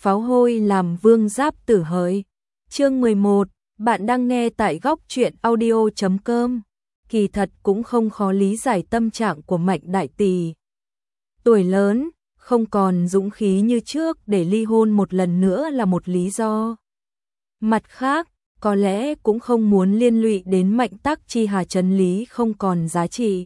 pháo hôi làm vương giáp tử hỡi. Chương 11, bạn đang nghe tại góc truyện audio.com. Kỳ thật cũng không khó lý giải tâm trạng của Mạnh Đại Tỷ. Tuổi lớn, không còn dũng khí như trước để ly hôn một lần nữa là một lý do. Mặt khác, có lẽ cũng không muốn liên lụy đến Mạnh Tắc Chi Hà trấn lý không còn giá trị.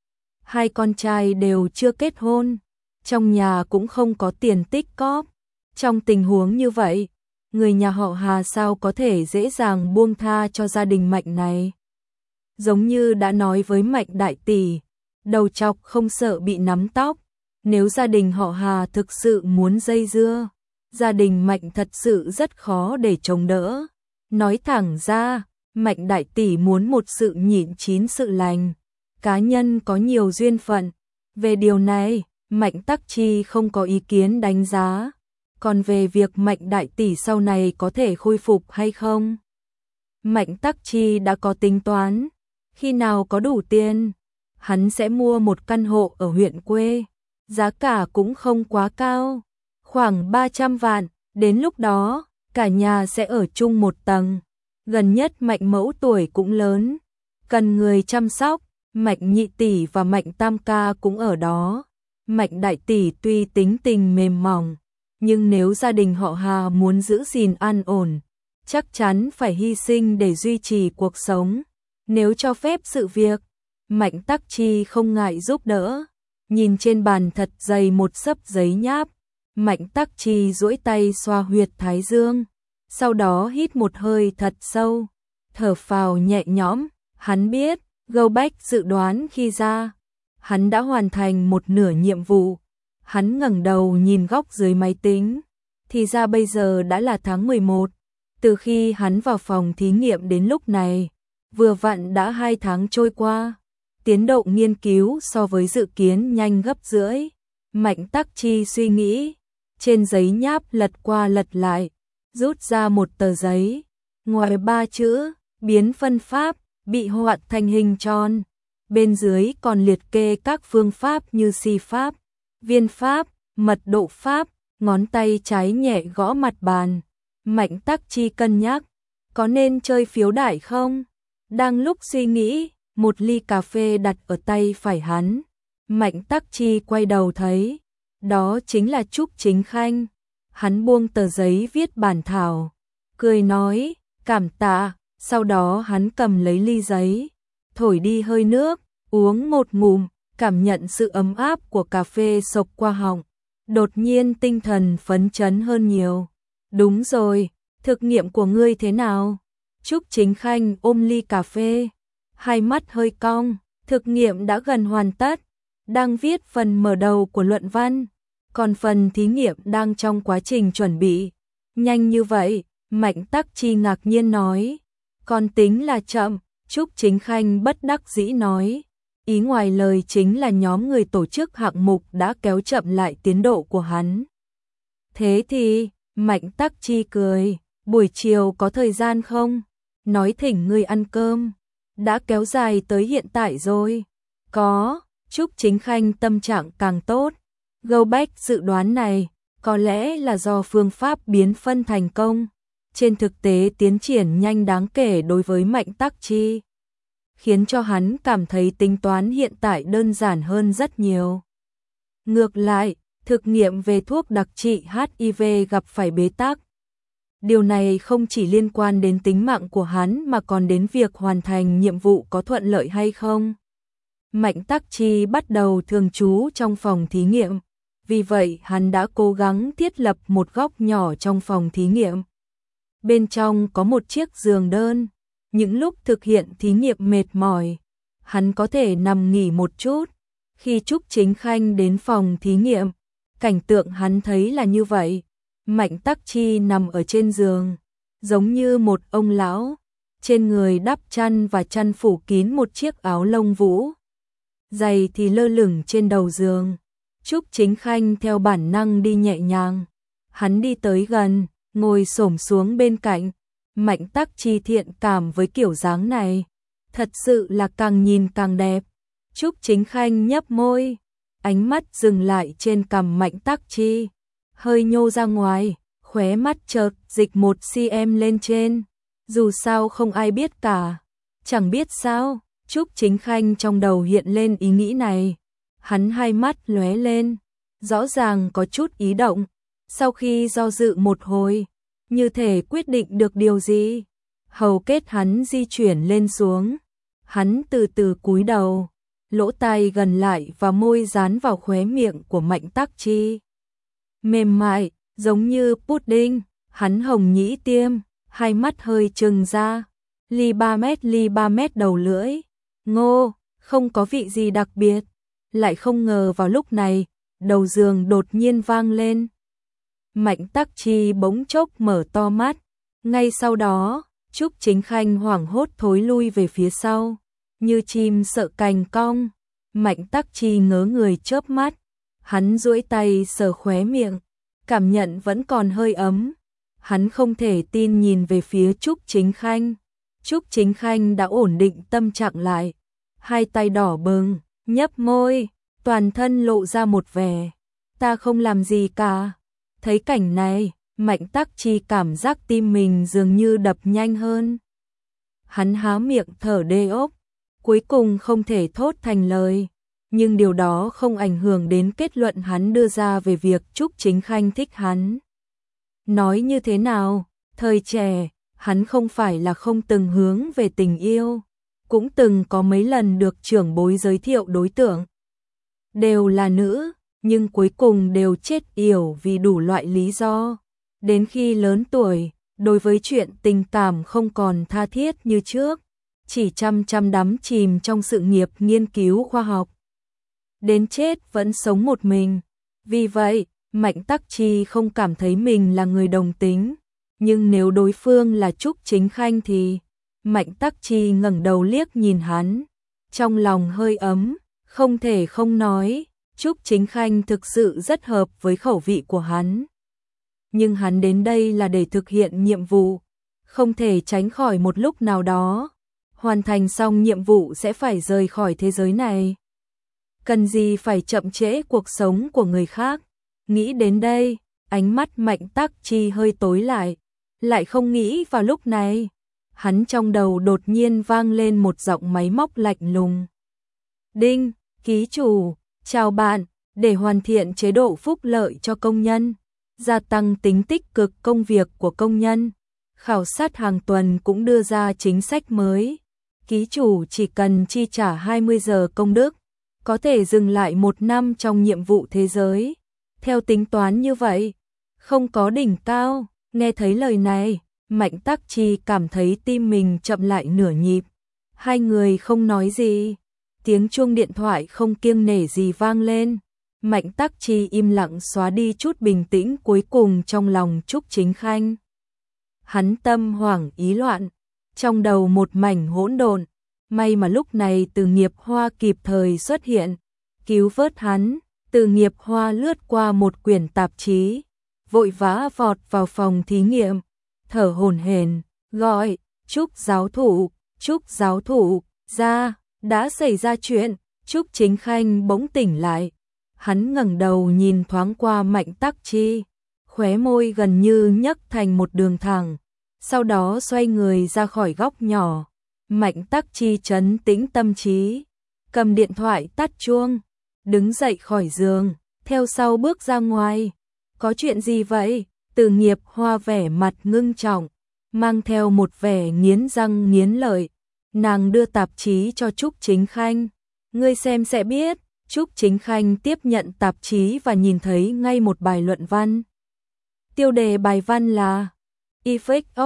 Hai con trai đều chưa kết hôn, trong nhà cũng không có tiền tích cóp. Trong tình huống như vậy, người nhà họ Hà sao có thể dễ dàng buông tha cho gia đình Mạnh này. Giống như đã nói với Mạnh Đại Tỷ, đầu chọc không sợ bị nắm tóc. Nếu gia đình họ Hà thực sự muốn dây dưa, gia đình Mạnh thật sự rất khó để chống đỡ. Nói thẳng ra, Mạnh Đại Tỷ muốn một sự nhịn chín sự lành. Cá nhân có nhiều duyên phận. Về điều này, Mạnh Tắc Chi không có ý kiến đánh giá. Còn về việc Mạnh Đại Tỷ sau này có thể khôi phục hay không, Mạnh Tắc Chi đã có tính toán. Khi nào có đủ tiền, hắn sẽ mua một căn hộ ở huyện quê. Giá cả cũng không quá cao, khoảng 300 vạn. Đến lúc đó, cả nhà sẽ ở chung một tầng. Gần nhất Mạnh mẫu tuổi cũng lớn, cần người chăm sóc. Mạnh Nhị Tỷ và Mạnh Tam Ca cũng ở đó. Mạnh Đại Tỷ tuy tính tình mềm mỏng, nhưng nếu gia đình họ Hà muốn giữ gìn an ổn, chắc chắn phải hy sinh để duy trì cuộc sống. Nếu cho phép sự việc, Mạnh Tắc Chi không ngại giúp đỡ. Nhìn trên bàn thật dày một xấp giấy nháp, Mạnh Tắc Chi duỗi tay xoa huyệt thái dương, sau đó hít một hơi thật sâu, thở phào nhẹ nhõm. Hắn biết, Gâu Bách dự đoán khi ra, hắn đã hoàn thành một nửa nhiệm vụ. Hắn ngẩng đầu nhìn góc dưới máy tính, thì ra bây giờ đã là tháng 11. Từ khi hắn vào phòng thí nghiệm đến lúc này, vừa vặn đã 2 tháng trôi qua. Tiến độ nghiên cứu so với dự kiến nhanh gấp rưỡi. Mạnh Tắc Chi suy nghĩ, trên giấy nháp lật qua lật lại, rút ra một tờ giấy. Ngoài 3 chữ, biến phân pháp, bị họa thành hình tròn. Bên dưới còn liệt kê các phương pháp như si pháp, viên pháp, mật độ pháp. Ngón tay trái nhẹ gõ mặt bàn. Mạnh Tắc Chi cân nhắc, có nên chơi phiếu đại không? Đang lúc suy nghĩ, một ly cà phê đặt ở tay phải hắn. Mạnh Tắc Chi quay đầu thấy, đó chính là Trúc Chính Khanh. Hắn buông tờ giấy viết bản thảo, cười nói, cảm tạ. Sau đó hắn cầm lấy ly giấy, thổi đi hơi nước, uống một ngụm, cảm nhận sự ấm áp của cà phê xộc qua họng. Đột nhiên tinh thần phấn chấn hơn nhiều. Đúng rồi, thực nghiệm của ngươi thế nào? Trúc Chính Khanh ôm ly cà phê, hai mắt hơi cong. Thực nghiệm đã gần hoàn tất, đang viết phần mở đầu của luận văn, còn phần thí nghiệm đang trong quá trình chuẩn bị. Nhanh như vậy? Mạnh Tắc Chi ngạc nhiên nói. Còn tính là chậm, Trúc Chính Khanh bất đắc dĩ nói. Ý ngoài lời chính là nhóm người tổ chức hạng mục đã kéo chậm lại tiến độ của hắn. Thế thì, Mạnh Tắc Chi cười, buổi chiều có thời gian không? Nói thỉnh ngươi ăn cơm. Đã kéo dài tới hiện tại rồi. Có, Trúc Chính Khanh tâm trạng càng tốt. Gâu Bách dự đoán này, có lẽ là do phương pháp biến phân thành công. Trên thực tế tiến triển nhanh đáng kể đối với Mạnh Tắc Chi, khiến cho hắn cảm thấy tính toán hiện tại đơn giản hơn rất nhiều. Ngược lại, thực nghiệm về thuốc đặc trị HIV gặp phải bế tắc. Điều này không chỉ liên quan đến tính mạng của hắn mà còn đến việc hoàn thành nhiệm vụ có thuận lợi hay không. Mạnh Tắc Chi bắt đầu thường trú trong phòng thí nghiệm, vì vậy hắn đã cố gắng thiết lập một góc nhỏ trong phòng thí nghiệm. Bên trong có một chiếc giường đơn. Những lúc thực hiện thí nghiệm mệt mỏi, hắn có thể nằm nghỉ một chút. Khi Trúc Chính Khanh đến phòng thí nghiệm, cảnh tượng hắn thấy là như vậy. Mạnh Tắc Chi nằm ở trên giường, giống như một ông lão, trên người đắp chăn và chăn phủ kín một chiếc áo lông vũ. Giày thì lơ lửng trên đầu giường. Trúc Chính Khanh theo bản năng đi nhẹ nhàng. Hắn đi tới gần, ngồi xổm xuống bên cạnh. Mạnh Tắc Chi thiện cảm với kiểu dáng này, thật sự là càng nhìn càng đẹp. Trúc Chính Khanh nhấp môi, ánh mắt dừng lại trên cằm Mạnh Tắc Chi, hơi nhô ra ngoài, khóe mắt chợt dịch 1cm lên trên. Dù sao không ai biết cả. Chẳng biết sao, Trúc Chính Khanh trong đầu hiện lên ý nghĩ này. Hắn hai mắt lóe lên, rõ ràng có chút ý động. Sau khi do dự một hồi, như thể quyết định được điều gì, hầu kết hắn di chuyển lên xuống. Hắn từ từ cúi đầu, lỗ tai gần lại và môi dán vào khóe miệng của Mạnh Tắc Chi. Mềm mại, giống như pudding, hắn hồng nhĩ tiêm, hai mắt hơi trừng ra. Ly 3 mét đầu lưỡi. Ngô, không có vị gì đặc biệt. Lại không ngờ vào lúc này, đầu giường đột nhiên vang lên. Mạnh Tắc Chi bỗng chốc mở to mắt. Ngay sau đó, Trúc Chính Khanh hoảng hốt thối lui về phía sau, như chim sợ cành cong. Mạnh Tắc Chi ngớ người chớp mắt, hắn duỗi tay sờ khóe miệng, cảm nhận vẫn còn hơi ấm. Hắn không thể tin nhìn về phía Trúc Chính Khanh. Trúc Chính Khanh đã ổn định tâm trạng lại, hai tay đỏ bừng, nhấp môi, toàn thân lộ ra một vẻ ta không làm gì cả. Thấy cảnh này, Mạnh Tắc Chi cảm giác tim mình dường như đập nhanh hơn. Hắn há miệng thở đê ốc, cuối cùng không thể thốt thành lời, nhưng điều đó không ảnh hưởng đến kết luận hắn đưa ra về việc Trúc Chính Khanh thích hắn. Nói như thế nào, thời trẻ, hắn không phải là không từng hướng về tình yêu, cũng từng có mấy lần được trưởng bối giới thiệu đối tượng. Đều là nữ, nhưng cuối cùng đều chết yểu vì đủ loại lý do. Đến khi lớn tuổi, đối với chuyện tình cảm không còn tha thiết như trước, chỉ chăm đắm chìm trong sự nghiệp nghiên cứu khoa học. Đến chết vẫn sống một mình. Vì vậy, Mạnh Tắc Chi không cảm thấy mình là người đồng tính. Nhưng nếu đối phương là Trúc Chính Khanh thì Mạnh Tắc Chi ngẩng đầu liếc nhìn hắn, trong lòng hơi ấm, không thể không nói, Trúc Chính Khanh thực sự rất hợp với khẩu vị của hắn. Nhưng hắn đến đây là để thực hiện nhiệm vụ, không thể tránh khỏi một lúc nào đó. Hoàn thành xong nhiệm vụ sẽ phải rời khỏi thế giới này. Cần gì phải chậm trễ cuộc sống của người khác. Nghĩ đến đây, ánh mắt Mạnh Tắc Chi hơi tối lại không nghĩ vào lúc này. Hắn trong đầu đột nhiên vang lên một giọng máy móc lạnh lùng. Đinh, ký chủ, chào bạn, để hoàn thiện chế độ phúc lợi cho công nhân, gia tăng tính tích cực công việc của công nhân, khảo sát hàng tuần cũng đưa ra chính sách mới. Ký chủ chỉ cần chi trả 20 giờ công đức, có thể dừng lại 1 năm trong nhiệm vụ thế giới. Theo tính toán như vậy, không có đỉnh cao. Nghe thấy lời này, Mạnh Tắc Chi cảm thấy tim mình chậm lại nửa nhịp. Hai người không nói gì. Tiếng chuông điện thoại không kiêng nể gì vang lên. Mạnh Tắc Chi im lặng xóa đi chút bình tĩnh cuối cùng trong lòng Trúc Chính Khanh. Hắn tâm hoảng ý loạn, trong đầu một mảnh hỗn độn. May mà lúc này Từ Nghiệp Hoa kịp thời xuất hiện, cứu vớt hắn. Từ Nghiệp Hoa lướt qua một quyển tạp chí, vội vã vọt vào phòng thí nghiệm, thở hổn hển, gọi, Trúc giáo thụ, ra, đã xảy ra chuyện. Trúc Chính Khanh bỗng tỉnh lại, hắn ngẩng đầu nhìn thoáng qua Mạnh Tắc Chi, khóe môi gần như nhấc thành một đường thẳng, sau đó xoay người ra khỏi góc nhỏ. Mạnh Tắc Chi trấn tĩnh tâm trí, cầm điện thoại tắt chuông, đứng dậy khỏi giường, theo sau bước ra ngoài. Có chuyện gì vậy? Từ Nghiệp Hoa vẻ mặt ngưng trọng, mang theo một vẻ nghiến răng nghiến lợi. Nàng đưa tạp chí cho Trúc Chính Khanh. Ngươi xem sẽ biết. Trúc Chính Khanh tiếp nhận tạp chí và nhìn thấy ngay một bài luận văn. Tiêu đề bài văn là Effect of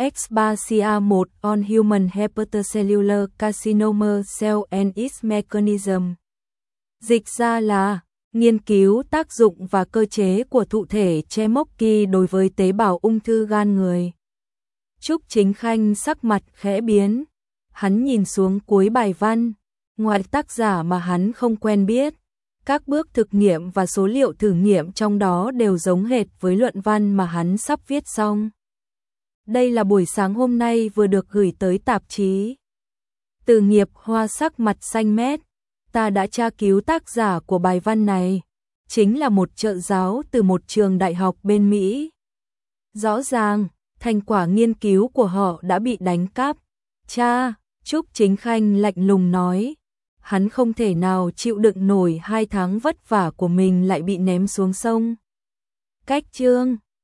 CX3CA1 on Human Hepatocellular Carcinoma Cell and its Mechanism. Dịch ra là nghiên cứu tác dụng và cơ chế của thụ thể Chemokki đối với tế bào ung thư gan người. Trúc Chính Khanh sắc mặt khẽ biến, hắn nhìn xuống cuối bài văn, ngoài tác giả mà hắn không quen biết, các bước thực nghiệm và số liệu thử nghiệm trong đó đều giống hệt với luận văn mà hắn sắp viết xong. Đây là buổi sáng hôm nay vừa được gửi tới tạp chí. Từ Nghiệp Hoa sắc mặt xanh mét. Ta đã tra cứu tác giả của bài văn này, chính là một trợ giáo từ một trường đại học bên Mỹ. Rõ ràng, thành quả nghiên cứu của họ đã bị đánh cắp. Cha, Trúc Chính Khanh lạnh lùng nói. Hắn không thể nào chịu đựng nổi 2 tháng vất vả của mình lại bị ném xuống sông. Cách chương